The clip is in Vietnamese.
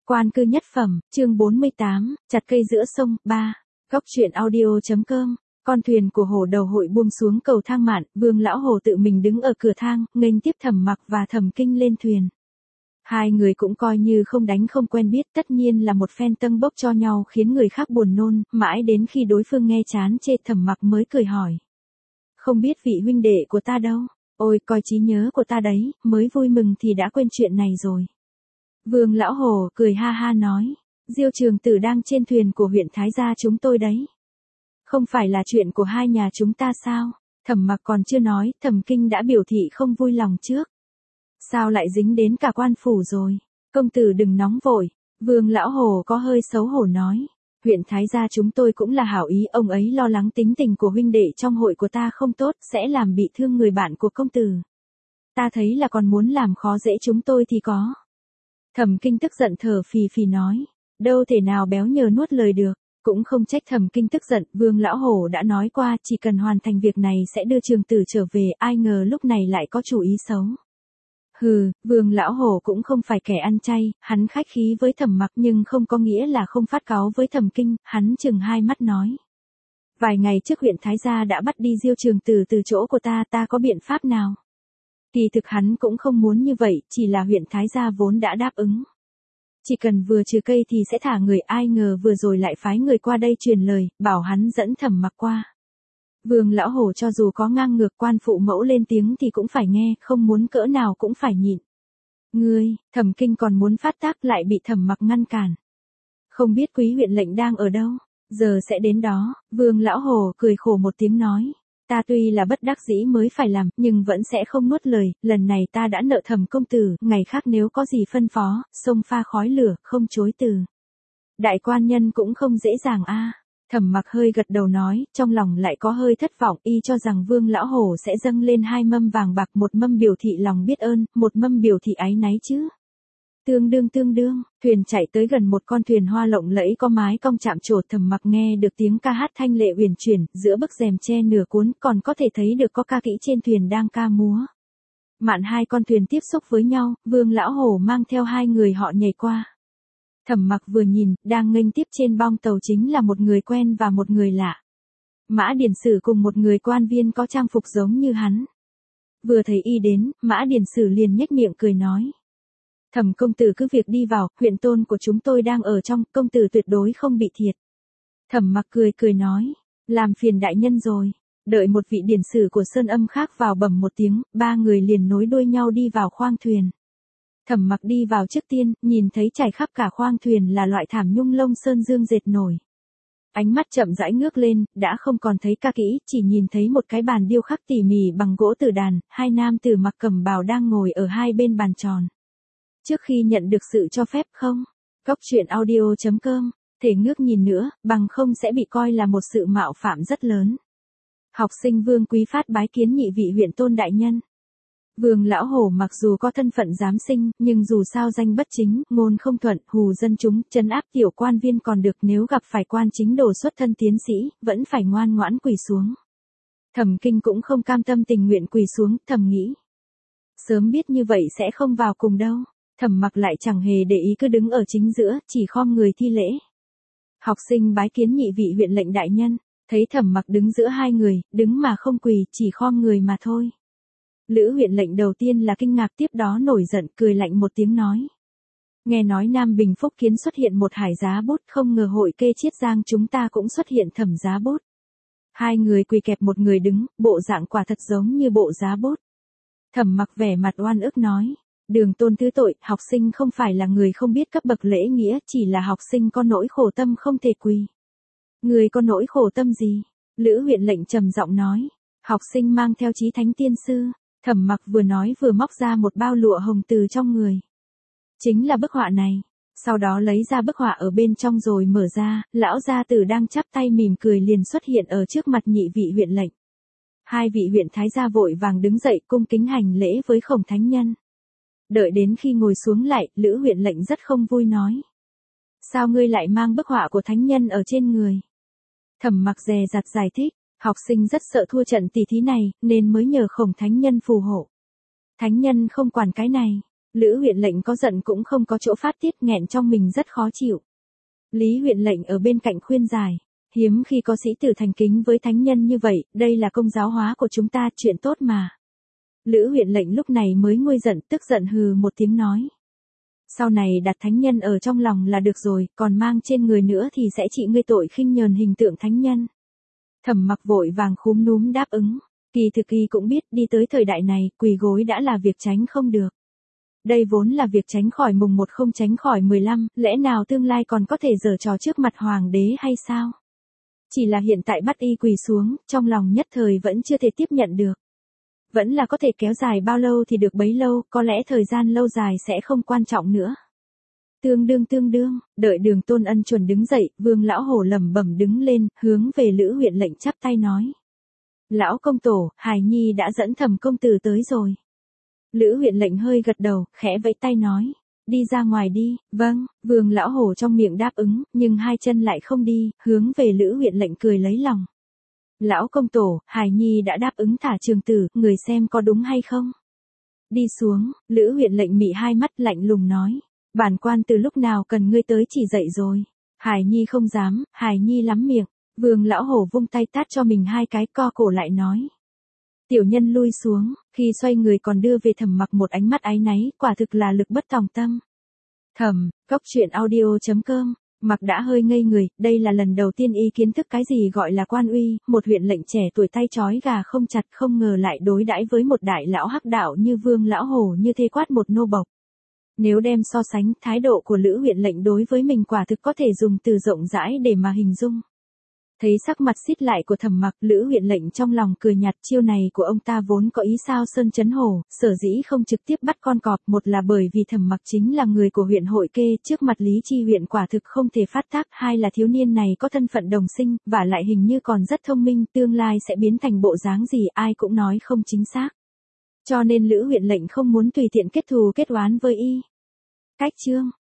Quan cư nhất phẩm, chương 48, chặt cây giữa sông, 3. Góc truyện audio.com. Con thuyền của hổ đầu hội buông xuống cầu thang mạn, Vương lão hổ tự mình đứng ở cửa thang, nghênh tiếp Thẩm Mặc và Thẩm Kinh lên thuyền. Hai người cũng coi như không đánh không quen biết, tất nhiên là một phen tâng bốc cho nhau khiến người khác buồn nôn, mãi đến khi đối phương nghe chán chê Thẩm Mặc mới cười hỏi. Không biết vị huynh đệ của ta đâu? Ôi, coi trí nhớ của ta đấy, mới vui mừng thì đã quên chuyện này rồi. Vương lão hổ cười ha ha nói, Diêu trường tử đang trên thuyền của huyện Thái gia chúng tôi đấy. Không phải là chuyện của hai nhà chúng ta sao? Thẩm Mặc còn chưa nói, Thẩm Kinh đã biểu thị không vui lòng trước. Sao lại dính đến cả quan phủ rồi? Công tử đừng nóng vội. Vương lão hổ có hơi xấu hổ nói. Huyện Thái gia chúng tôi cũng là hảo ý, ông ấy lo lắng tính tình của huynh đệ trong hội của ta không tốt, sẽ làm bị thương người bạn của công tử. Ta thấy là còn muốn làm khó dễ chúng tôi thì có. Thẩm Kinh tức giận thở phì phì nói. Đâu thể nào béo nhờ nuốt lời được. Cũng không trách Thẩm Kinh tức giận, Vương lão hổ đã nói qua chỉ cần hoàn thành việc này sẽ đưa trường tử trở về, ai ngờ lúc này lại có chủ ý xấu. Hừ, Vương lão hổ cũng không phải kẻ ăn chay, hắn khách khí với Thẩm Mặc nhưng không có nghĩa là không phát cáu với Thẩm Kinh, hắn chừng hai mắt nói. Vài ngày trước huyện Thái gia đã bắt đi Diêu trường tử từ chỗ của ta có biện pháp nào? Kỳ thực hắn cũng không muốn như vậy, chỉ là huyện Thái gia vốn đã đáp ứng. Chỉ cần vừa trừ cây thì sẽ thả người, ai ngờ vừa rồi lại phái người qua đây truyền lời, bảo hắn dẫn Thẩm Mặc qua. Vương lão hổ cho dù có ngang ngược quan phụ mẫu lên tiếng thì cũng phải nghe, không muốn cỡ nào cũng phải nhịn. Ngươi, Thẩm Kinh còn muốn phát tác lại bị Thẩm Mặc ngăn cản. Không biết quý huyện lệnh đang ở đâu, giờ sẽ đến đó. Vương lão hổ cười khổ một tiếng nói. Ta tuy là bất đắc dĩ mới phải làm, nhưng vẫn sẽ không nuốt lời, lần này ta đã nợ Thẩm công tử, ngày khác nếu có gì phân phó, xông pha khói lửa, không chối từ. Đại quan nhân cũng không dễ dàng a. Thẩm Mặc hơi gật đầu nói, trong lòng lại có hơi thất vọng, y cho rằng Vương lão hổ sẽ dâng lên 2 mâm vàng bạc, một mâm biểu thị lòng biết ơn, một mâm biểu thị áy náy chứ. Tương đương, thuyền chạy tới gần một con thuyền hoa lộng lẫy có mái cong chạm trổ, Thẩm Mặc nghe được tiếng ca hát thanh lệ uyển chuyển, giữa bức rèm che nửa cuốn còn có thể thấy được có ca kỹ trên thuyền đang ca múa. Mạn hai con thuyền tiếp xúc với nhau, Vương lão hổ mang theo 2 người họ nhảy qua. Thẩm Mặc vừa nhìn, đang nghênh tiếp trên bong tàu chính là một người quen và một người lạ. Mã Điển Sử cùng một người quan viên có trang phục giống như hắn. Vừa thấy y đến, Mã Điển Sử liền nhếch miệng cười nói. Thẩm công tử cứ việc đi vào, huyện tôn của chúng tôi đang ở trong, công tử tuyệt đối không bị thiệt. Thẩm Mặc cười nói, làm phiền đại nhân rồi. Đợi một vị điển sử của Sơn Âm khác vào bẩm một tiếng, 3 người liền nối đuôi nhau đi vào khoang thuyền. Thẩm Mặc đi vào trước tiên, nhìn thấy trải khắp cả khoang thuyền là loại thảm nhung lông sơn dương dệt nổi. Ánh mắt chậm rãi ngước lên, đã không còn thấy ca kỹ, chỉ nhìn thấy một cái bàn điêu khắc tỉ mỉ bằng gỗ tử đàn, 2 nam tử mặc cẩm bào đang ngồi ở hai bên bàn tròn. Trước khi nhận được sự cho phép không? Góc truyện audio.com, thể ngước nhìn nữa, bằng không sẽ bị coi là một sự mạo phạm rất lớn. Học sinh Vương Quý Phát bái kiến nhị vị huyện tôn đại nhân. Vương lão hổ mặc dù có thân phận giám sinh, nhưng dù sao danh bất chính, ngôn không thuận, hù dân chúng, trấn áp tiểu quan viên còn được, nếu gặp phải quan chính đồ xuất thân tiến sĩ, vẫn phải ngoan ngoãn quỳ xuống. Thẩm Kinh cũng không cam tâm tình nguyện quỳ xuống, thầm nghĩ. Sớm biết như vậy sẽ không vào cùng đâu. Thẩm Mặc lại chẳng hề để ý, cứ đứng ở chính giữa, chỉ khom người thi lễ. Học sinh bái kiến nhị vị huyện lệnh đại nhân, thấy Thẩm Mặc đứng giữa 2 người, đứng mà không quỳ, chỉ khom người mà thôi. Lữ huyện lệnh đầu tiên là kinh ngạc, tiếp đó nổi giận, cười lạnh một tiếng nói. Nghe nói Nam Bình Phúc Kiến xuất hiện một hải giá bút, không ngờ hội kê Chiết Giang chúng ta cũng xuất hiện Thẩm giá bút. 2 người quỳ kẹp một người đứng, bộ dạng quả thật giống như bộ giá bút. Thẩm Mặc vẻ mặt oan ức nói. Đường tôn thứ tội, học sinh không phải là người không biết cấp bậc lễ nghĩa, chỉ là học sinh có nỗi khổ tâm không thể quỳ. Người có nỗi khổ tâm gì? Lữ huyện lệnh trầm giọng nói. Học sinh mang theo chí thánh tiên sư. Thẩm Mặc vừa nói vừa móc ra một bao lụa hồng từ trong người. Chính là bức họa này. Sau đó lấy ra bức họa ở bên trong rồi mở ra, lão gia tử đang chắp tay mỉm cười liền xuất hiện ở trước mặt nhị vị huyện lệnh. 2 vị huyện thái gia vội vàng đứng dậy cung kính hành lễ với Khổng thánh nhân. Đợi đến khi ngồi xuống lại, Lữ huyện lệnh rất không vui nói. Sao ngươi lại mang bức họa của thánh nhân ở trên người? Thẩm Mặc dè dặt giải thích, học sinh rất sợ thua trận tỷ thí này, nên mới nhờ Khổng thánh nhân phù hộ. Thánh nhân không quản cái này. Lữ huyện lệnh có giận cũng không có chỗ phát tiết, nghẹn trong mình rất khó chịu. Lý huyện lệnh ở bên cạnh khuyên giải. Hiếm khi có sĩ tử thành kính với thánh nhân như vậy, đây là công giáo hóa của chúng ta, chuyện tốt mà. Lữ huyện lệnh lúc này mới nguôi giận, tức giận hừ một tiếng nói. Sau này đặt thánh nhân ở trong lòng là được rồi, còn mang trên người nữa thì sẽ trị ngươi tội khinh nhờn hình tượng thánh nhân. Thẩm Mặc vội vàng khúm núm đáp ứng. Kỳ thực y cũng biết đi tới thời đại này, quỳ gối đã là việc tránh không được. Đây vốn là việc tránh khỏi mùng 1 không tránh khỏi 15, lẽ nào tương lai còn có thể giở trò trước mặt hoàng đế hay sao? Chỉ là hiện tại bắt y quỳ xuống, trong lòng nhất thời vẫn chưa thể tiếp nhận được. Vẫn là có thể kéo dài bao lâu thì được bấy lâu, có lẽ thời gian lâu dài sẽ không quan trọng nữa. Tương đương, đợi Đường Tôn Ân chuẩn đứng dậy, Vương lão hổ lẩm bẩm đứng lên, hướng về Lữ huyện lệnh chắp tay nói. Lão công tổ, hài nhi đã dẫn Thẩm công tử tới rồi. Lữ huyện lệnh hơi gật đầu, khẽ vẫy tay nói. Đi ra ngoài đi, vâng, Vương lão hổ trong miệng đáp ứng, nhưng hai chân lại không đi, hướng về Lữ huyện lệnh cười lấy lòng. Lão công tổ, hài nhi đã đáp ứng thả trường tử, người xem có đúng hay không? Đi xuống, Lữ huyện lệnh mị hai mắt lạnh lùng nói. Bản quan từ lúc nào cần ngươi tới chỉ dạy rồi. Hài nhi không dám, hài nhi lắm miệng. Vương lão hổ vung tay tát cho mình hai cái, co cổ lại nói. Tiểu nhân lui xuống, khi xoay người còn đưa về Thẩm Mặc một ánh mắt áy náy, quả thực là lực bất tòng tâm. Cóc truyện audio.com. Mặc đã hơi ngây người, đây là lần đầu tiên y kiến thức cái gì gọi là quan uy, một huyện lệnh trẻ tuổi tay trói gà không chặt, không ngờ lại đối đãi với một đại lão hắc đạo như Vương lão hổ như thế, quát một nô bộc. Nếu đem so sánh, thái độ của Lữ huyện lệnh đối với mình quả thực có thể dùng từ rộng rãi để mà hình dung. Thấy sắc mặt xít lại của Thẩm Mặc, Lữ huyện lệnh trong lòng cười nhạt, chiêu này của ông ta vốn có ý sao sơn chấn hổ, sở dĩ không trực tiếp bắt con cọp, một là bởi vì Thẩm Mặc chính là người của huyện Hội Kê, trước mặt Lý Chi huyện quả thực không thể phát tác, hai là thiếu niên này có thân phận đồng sinh, và lại hình như còn rất thông minh, tương lai sẽ biến thành bộ dáng gì ai cũng nói không chính xác. Cho nên Lữ huyện lệnh không muốn tùy tiện kết thù kết oán với y. Cách chương